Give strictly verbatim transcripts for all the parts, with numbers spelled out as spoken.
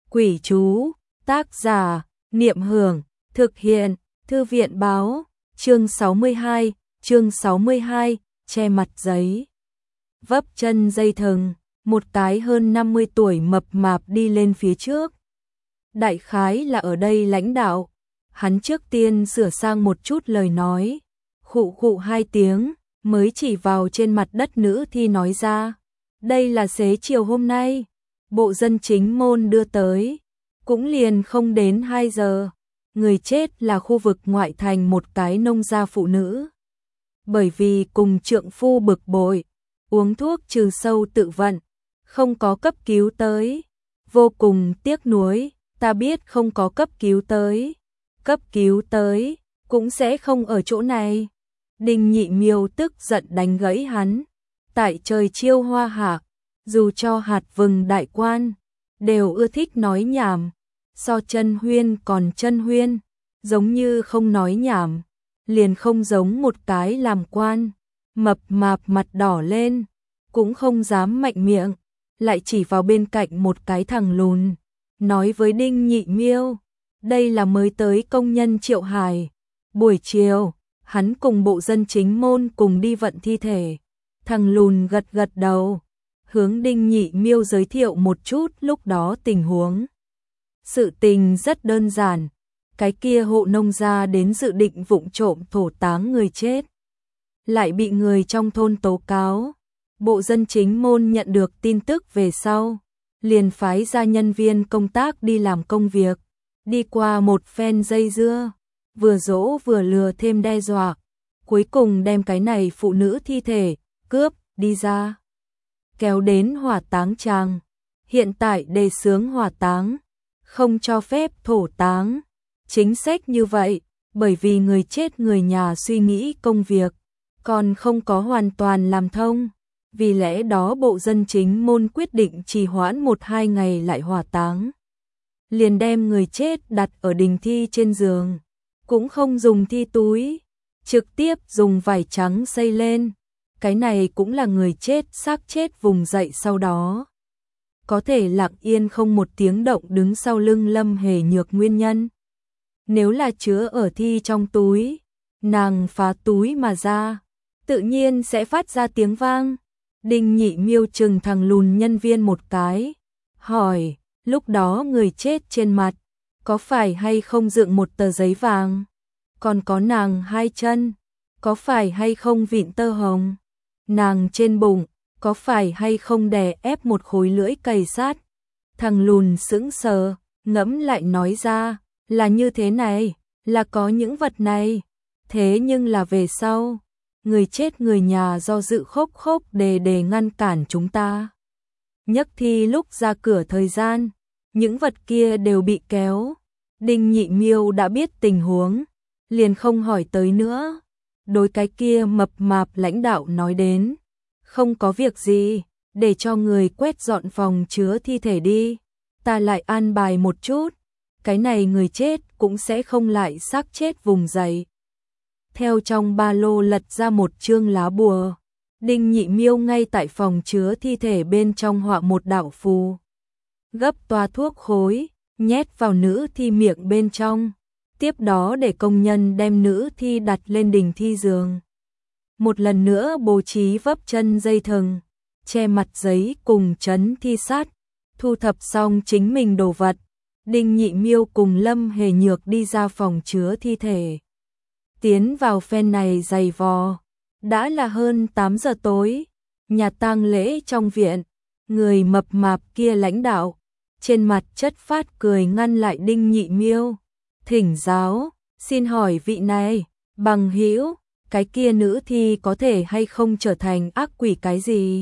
Quỷ chú, tác giả, Niệm Hưởng, thực hiện, Thư viện báo, chương sáu mươi hai, chương sáu mươi hai, che mặt giấy. Vấp chân dây thừng, một cái hơn năm mươi tuổi mập mạp đi lên phía trước. Đại khái là ở đây lãnh đạo, hắn trước tiên sửa sang một chút lời nói, khụ khụ hai tiếng, mới chỉ vào trên mặt đất nữ thi nói ra. Đây là xế chiều hôm nay, bộ dân chính môn đưa tới, cũng liền không đến hai giờ. Người chết là khu vực ngoại thành một cái nông gia phụ nữ. Bởi vì cùng trượng phu bực bội, uống thuốc trừ sâu tự vận, không có cấp cứu tới. Vô cùng tiếc nuối, ta biết không có cấp cứu tới. Cấp cứu tới, cũng sẽ không ở chỗ này. Đinh Nhị Miêu tức giận đánh gãy hắn. Tại trời chiêu hoa hạ, dù cho hạt vừng đại quan, đều ưa thích nói nhảm. So chân huyên còn chân huyên, giống như không nói nhảm, liền không giống một cái làm quan. Mập mạp mặt đỏ lên, cũng không dám mạnh miệng, lại chỉ vào bên cạnh một cái thằng lùn, nói với Đinh Nhị Miêu, đây là mới tới công nhân Triệu Hải. Buổi chiều, hắn cùng bộ dân chính môn cùng đi vận thi thể. Thằng lùn gật gật đầu, hướng Đinh Nhị Miêu giới thiệu một chút lúc đó tình huống. Sự tình rất đơn giản, cái kia hộ nông gia đến dự định vụng trộm thổ táng người chết, lại bị người trong thôn tố cáo. Bộ dân chính môn nhận được tin tức về sau, liền phái ra nhân viên công tác đi làm công việc, đi qua một phen dây dưa, vừa dỗ vừa lừa thêm đe dọa, cuối cùng đem cái này phụ nữ thi thể cướp đi ra, kéo đến hỏa táng tràng. Hiện tại đề xướng hỏa táng, không cho phép thổ táng. Chính sách như vậy, bởi vì người chết người nhà suy nghĩ công việc, còn không có hoàn toàn làm thông. Vì lẽ đó bộ dân chính môn quyết định trì hoãn một hai ngày lại hỏa táng. Liền đem người chết đặt ở đình thi trên giường, cũng không dùng thi túi, trực tiếp dùng vải trắng xây lên. Cái này cũng là người chết xác chết vùng dậy sau đó có thể lặng yên không một tiếng động đứng sau lưng Lâm Hề Nhược nguyên nhân. Nếu là chứa ở thi trong túi, nàng phá túi mà ra, tự nhiên sẽ phát ra tiếng vang. Đinh Nhị Miêu chừng thằng lùn nhân viên một cái, hỏi, lúc đó người chết trên mặt, có phải hay không dựng một tờ giấy vàng? Còn có nàng hai chân, có phải hay không vịn tơ hồng? Nàng trên bụng, có phải hay không đè ép một khối lưỡi cày sắt? Thằng lùn sững sờ, ngẫm lại nói ra, là như thế này, là có những vật này. Thế nhưng là về sau, người chết người nhà do dự khốc khốc đề đề ngăn cản chúng ta. Nhấc thi lúc ra cửa thời gian, những vật kia đều bị kéo. Đinh Nhị Miêu đã biết tình huống, liền không hỏi tới nữa. Đối cái kia mập mạp lãnh đạo nói đến, không có việc gì, để cho người quét dọn phòng chứa thi thể đi, ta lại an bài một chút, cái này người chết cũng sẽ không lại xác chết vùng dậy. Theo trong ba lô lật ra một chương lá bùa, Đinh Nhị Miêu ngay tại phòng chứa thi thể bên trong họa một đạo phù, gấp toa thuốc khối, nhét vào nữ thi miệng bên trong, tiếp đó để công nhân đem nữ thi đặt lên đình thi giường. Một lần nữa bố trí vấp chân dây thừng, che mặt giấy cùng trấn thi sát, thu thập xong chính mình đồ vật. Đinh Nhị Miêu cùng Lâm Hề Nhược đi ra phòng chứa thi thể. Tiến vào phen này giày vò, đã là hơn tám giờ tối, nhà tang lễ trong viện, người mập mạp kia lãnh đạo, trên mặt chất phát cười ngăn lại Đinh Nhị Miêu. Thỉnh giáo, xin hỏi vị này, bằng hữu, cái kia nữ thi có thể hay không trở thành ác quỷ cái gì?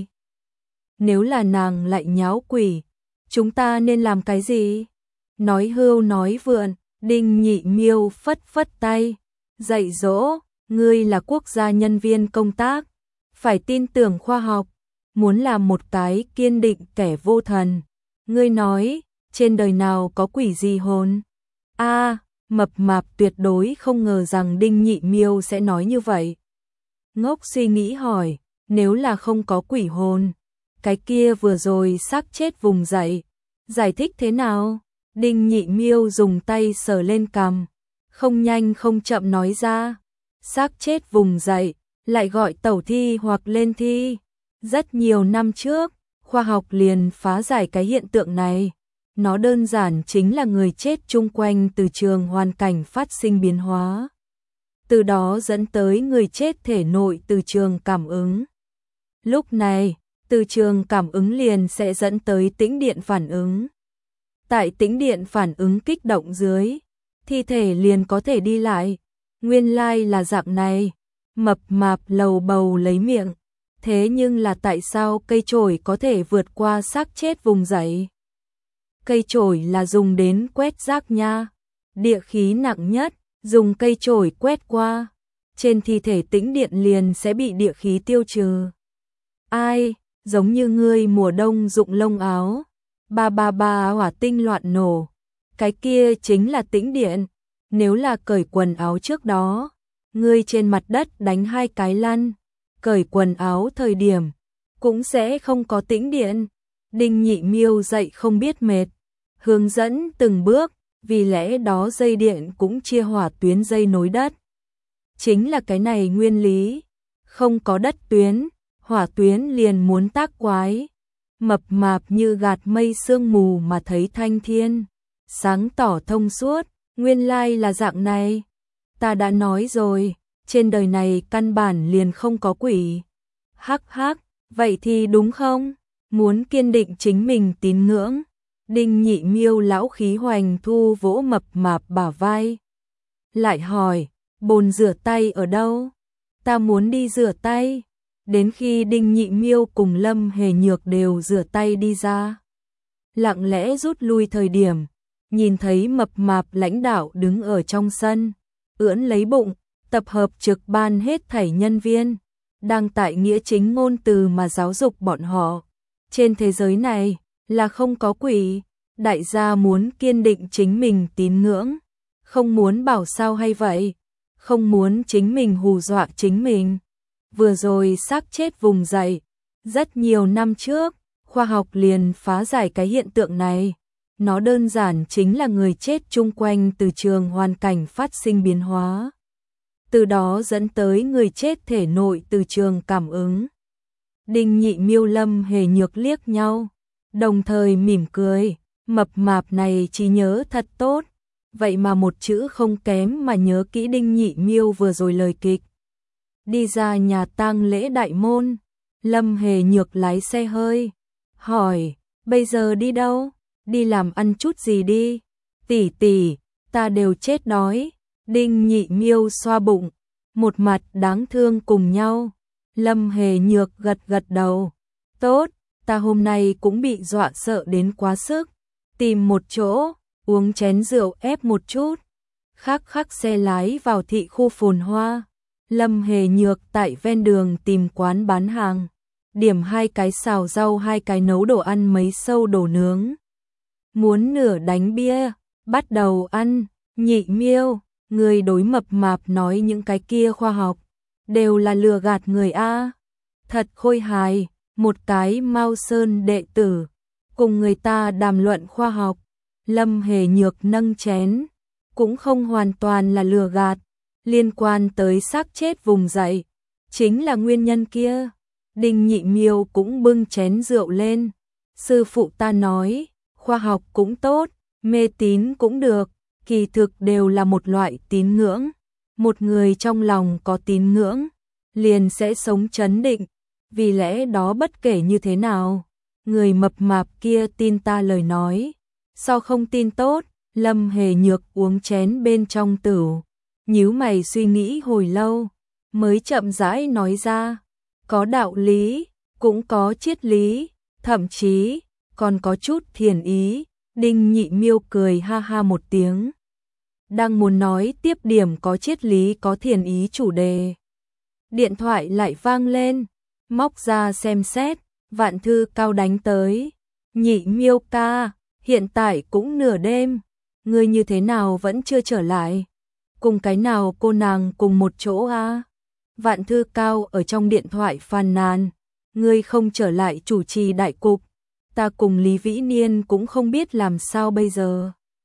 Nếu là nàng lại nháo quỷ, chúng ta nên làm cái gì? Nói hưu nói vượn, Đinh Nhị Miêu phất phất tay, dạy dỗ, ngươi là quốc gia nhân viên công tác, phải tin tưởng khoa học, muốn làm một cái kiên định kẻ vô thần. Ngươi nói, trên đời nào có quỷ gì hồn? A, mập mạp tuyệt đối không ngờ rằng Đinh Nhị Miêu sẽ nói như vậy. Ngốc suy nghĩ hỏi, nếu là không có quỷ hồn, cái kia vừa rồi xác chết vùng dậy, giải thích thế nào? Đinh Nhị Miêu dùng tay sờ lên cằm, không nhanh không chậm nói ra, xác chết vùng dậy, lại gọi tẩu thi hoặc lên thi. Rất nhiều năm trước, khoa học liền phá giải cái hiện tượng này. Nó đơn giản chính là người chết chung quanh từ trường hoàn cảnh phát sinh biến hóa. Từ đó dẫn tới người chết thể nội từ trường cảm ứng. Lúc này, từ trường cảm ứng liền sẽ dẫn tới tĩnh điện phản ứng. Tại tĩnh điện phản ứng kích động dưới, thi thể liền có thể đi lại. Nguyên lai là dạng này, mập mạp lầu bầu lấy miệng. Thế nhưng là tại sao cây chổi có thể vượt qua xác chết vùng dậy? Cây chổi là dùng đến quét rác nha. Địa khí nặng nhất, dùng cây chổi quét qua. Trên thi thể tĩnh điện liền sẽ bị địa khí tiêu trừ. Ai, giống như ngươi mùa đông dụng lông áo. Ba ba ba hỏa tinh loạn nổ. Cái kia chính là tĩnh điện. Nếu là cởi quần áo trước đó, ngươi trên mặt đất đánh hai cái lăn. Cởi quần áo thời điểm, cũng sẽ không có tĩnh điện. Đinh Nhị Miêu dậy không biết mệt, hướng dẫn từng bước, vì lẽ đó dây điện cũng chia hỏa tuyến dây nối đất. Chính là cái này nguyên lý, không có đất tuyến, hỏa tuyến liền muốn tác quái. Mập mạp như gạt mây sương mù mà thấy thanh thiên, sáng tỏ thông suốt, nguyên lai là dạng này. Ta đã nói rồi, trên đời này căn bản liền không có quỷ. Hắc hắc, vậy thì đúng không? Muốn kiên định chính mình tín ngưỡng. Đinh Nhị Miêu lão khí hoành thu vỗ mập mạp bả vai. Lại hỏi, bồn rửa tay ở đâu? Ta muốn đi rửa tay. Đến khi Đinh Nhị Miêu cùng Lâm Hề Nhược đều rửa tay đi ra. Lặng lẽ rút lui thời điểm, nhìn thấy mập mạp lãnh đạo đứng ở trong sân, ưỡn lấy bụng, tập hợp trực ban hết thảy nhân viên, đang tại nghĩa chính ngôn từ mà giáo dục bọn họ. Trên thế giới này, là không có quỷ, đại gia muốn kiên định chính mình tín ngưỡng, không muốn bảo sao hay vậy, không muốn chính mình hù dọa chính mình. Vừa rồi xác chết vùng dậy, rất nhiều năm trước, khoa học liền phá giải cái hiện tượng này. Nó đơn giản chính là người chết chung quanh từ trường hoàn cảnh phát sinh biến hóa. Từ đó dẫn tới người chết thể nội từ trường cảm ứng. Đinh Nhị Miêu Lâm Hề Nhược liếc nhau, đồng thời mỉm cười, mập mạp này trí nhớ thật tốt, vậy mà một chữ không kém mà nhớ kỹ Đinh Nhị Miêu vừa rồi lời kịch. Đi ra nhà tang lễ đại môn, Lâm Hề Nhược lái xe hơi, hỏi, bây giờ đi đâu? Đi làm ăn chút gì đi? Tỷ tỷ, ta đều chết đói. Đinh Nhị Miêu xoa bụng, một mặt đáng thương cùng nhau. Lâm Hề Nhược gật gật đầu. Tốt, ta hôm nay cũng bị dọa sợ đến quá sức. Tìm một chỗ, uống chén rượu ép một chút. Khắc khắc xe lái vào thị khu phồn hoa. Lâm Hề Nhược tại ven đường tìm quán bán hàng. Điểm hai cái xào rau, hai cái nấu đồ ăn, mấy sâu đồ nướng. Muốn nửa đánh bia, bắt đầu ăn. Nhị Miêu, người đối mập mạp nói những cái kia khoa học, đều là lừa gạt người a. Thật khôi hài, một cái Mao Sơn đệ tử, cùng người ta đàm luận khoa học. Lâm Hề Nhược nâng chén, cũng không hoàn toàn là lừa gạt, liên quan tới xác chết vùng dậy, chính là nguyên nhân kia. Đinh Nhị Miêu cũng bưng chén rượu lên. Sư phụ ta nói, khoa học cũng tốt, mê tín cũng được, kỳ thực đều là một loại tín ngưỡng. Một người trong lòng có tín ngưỡng, liền sẽ sống trấn định. Vì lẽ đó bất kể như thế nào, người mập mạp kia tin ta lời nói. Sao không tin tốt? Lâm Hề Nhược uống chén bên trong tửu, nhíu mày suy nghĩ hồi lâu, mới chậm rãi nói ra. Có đạo lý, cũng có triết lý, thậm chí còn có chút thiền ý. Đinh Nhị Miêu cười ha ha một tiếng, đang muốn nói tiếp điểm có triết lý có thiền ý chủ đề. Điện thoại lại vang lên, móc ra xem xét, Vạn Thư Cao đánh tới. Nhị Miêu ca, hiện tại cũng nửa đêm, ngươi như thế nào vẫn chưa trở lại? Cùng cái nào cô nàng cùng một chỗ à? Vạn Thư Cao ở trong điện thoại phàn nàn, ngươi không trở lại chủ trì đại cục, ta cùng Lý Vĩ Niên cũng không biết làm sao bây giờ.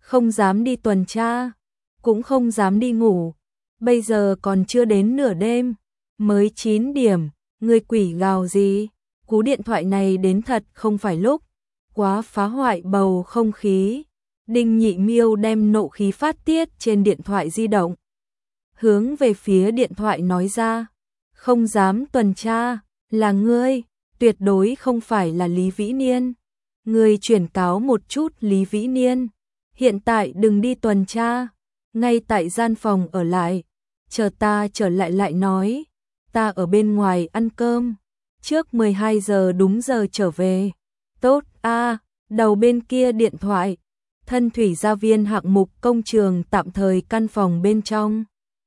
không dám đi tuần tra, cũng không dám đi ngủ. Bây giờ còn chưa đến nửa đêm, mới chín điểm, ngươi quỷ gào gì? Cú điện thoại này đến thật không phải lúc, quá phá hoại bầu không khí. Đinh Nhị Miêu đem nộ khí phát tiết trên điện thoại di động, hướng về phía điện thoại nói ra, không dám tuần tra, là ngươi, tuyệt đối không phải là Lý Vĩ Niên. Ngươi chuyển cáo một chút Lý Vĩ Niên, hiện tại đừng đi tuần tra, ngay tại gian phòng ở lại, chờ ta trở lại lại nói, ta ở bên ngoài ăn cơm, trước mười hai giờ đúng giờ trở về. Tốt a. Đầu bên kia điện thoại, Thân Thủy Gia Viên hạng mục công trường tạm thời căn phòng bên trong.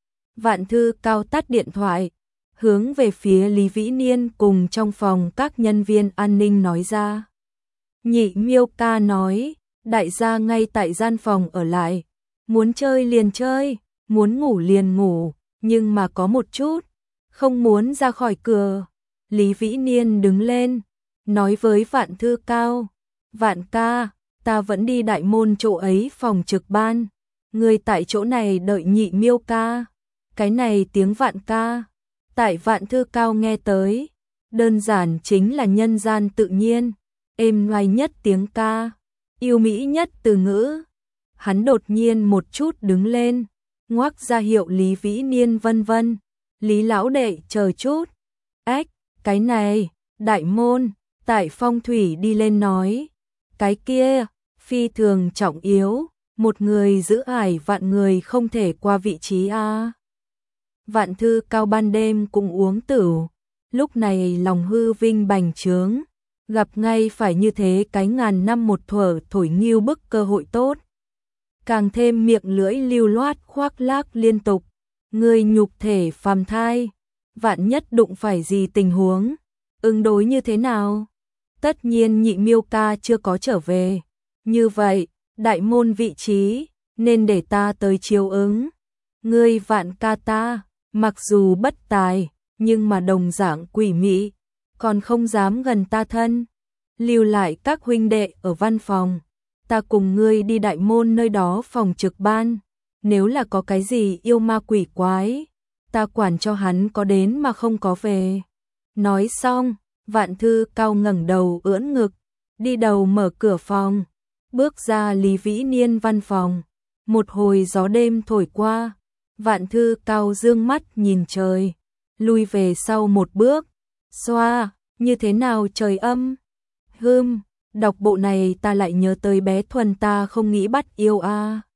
Vạn Thư Cao tắt điện thoại, hướng về phía Lý Vĩ Niên cùng trong phòng các nhân viên an ninh nói ra. Nhị Miêu ca nói, đại gia ngay tại gian phòng ở lại, muốn chơi liền chơi, muốn ngủ liền ngủ, nhưng mà có một chút, không muốn ra khỏi cửa. Lý Vĩ Niên đứng lên, nói với Vạn Thư Cao, Vạn ca, ta vẫn đi đại môn chỗ ấy phòng trực ban, người tại chỗ này đợi Nhị Miêu ca. Cái này tiếng Vạn ca, tại Vạn Thư Cao nghe tới, đơn giản chính là nhân gian tự nhiên, êm oai nhất tiếng ca, yêu mỹ nhất từ ngữ. Hắn đột nhiên một chút đứng lên, ngoắc ra hiệu Lý Vĩ Niên vân vân, Lý lão đệ chờ chút. Ách, cái này, đại môn, tại Phong Thủy đi lên nói, cái kia, phi thường trọng yếu, một người giữ ải vạn người không thể qua vị trí a. Vạn Thư Cao ban đêm cũng uống tửu, lúc này lòng hư vinh bành trướng, gặp ngay phải như thế cái ngàn năm một thuở thổi nghiêu bức cơ hội tốt. Càng thêm miệng lưỡi lưu loát khoác lác liên tục, người nhục thể phàm thai, vạn nhất đụng phải gì tình huống, ứng đối như thế nào? Tất nhiên Nhị Miêu ca chưa có trở về, như vậy, đại môn vị trí, nên để ta tới chiếu ứng. Ngươi Vạn ca ta, mặc dù bất tài, nhưng mà đồng dạng quỷ mị, còn không dám gần ta thân. Lưu lại các huynh đệ ở văn phòng, ta cùng ngươi đi đại môn nơi đó phòng trực ban, nếu là có cái gì yêu ma quỷ quái, ta quản cho hắn có đến mà không có về. Nói xong, Vạn Thư Cao ngẩng đầu ưỡn ngực, đi đầu mở cửa phòng, bước ra Lý Vĩ Niên văn phòng. Một hồi gió đêm thổi qua, Vạn Thư Cao dương mắt nhìn trời, lui về sau một bước, xoa, như thế nào trời âm? Hừm, đọc bộ này ta lại nhớ tới bé Thuần ta không nghĩ bắt yêu a.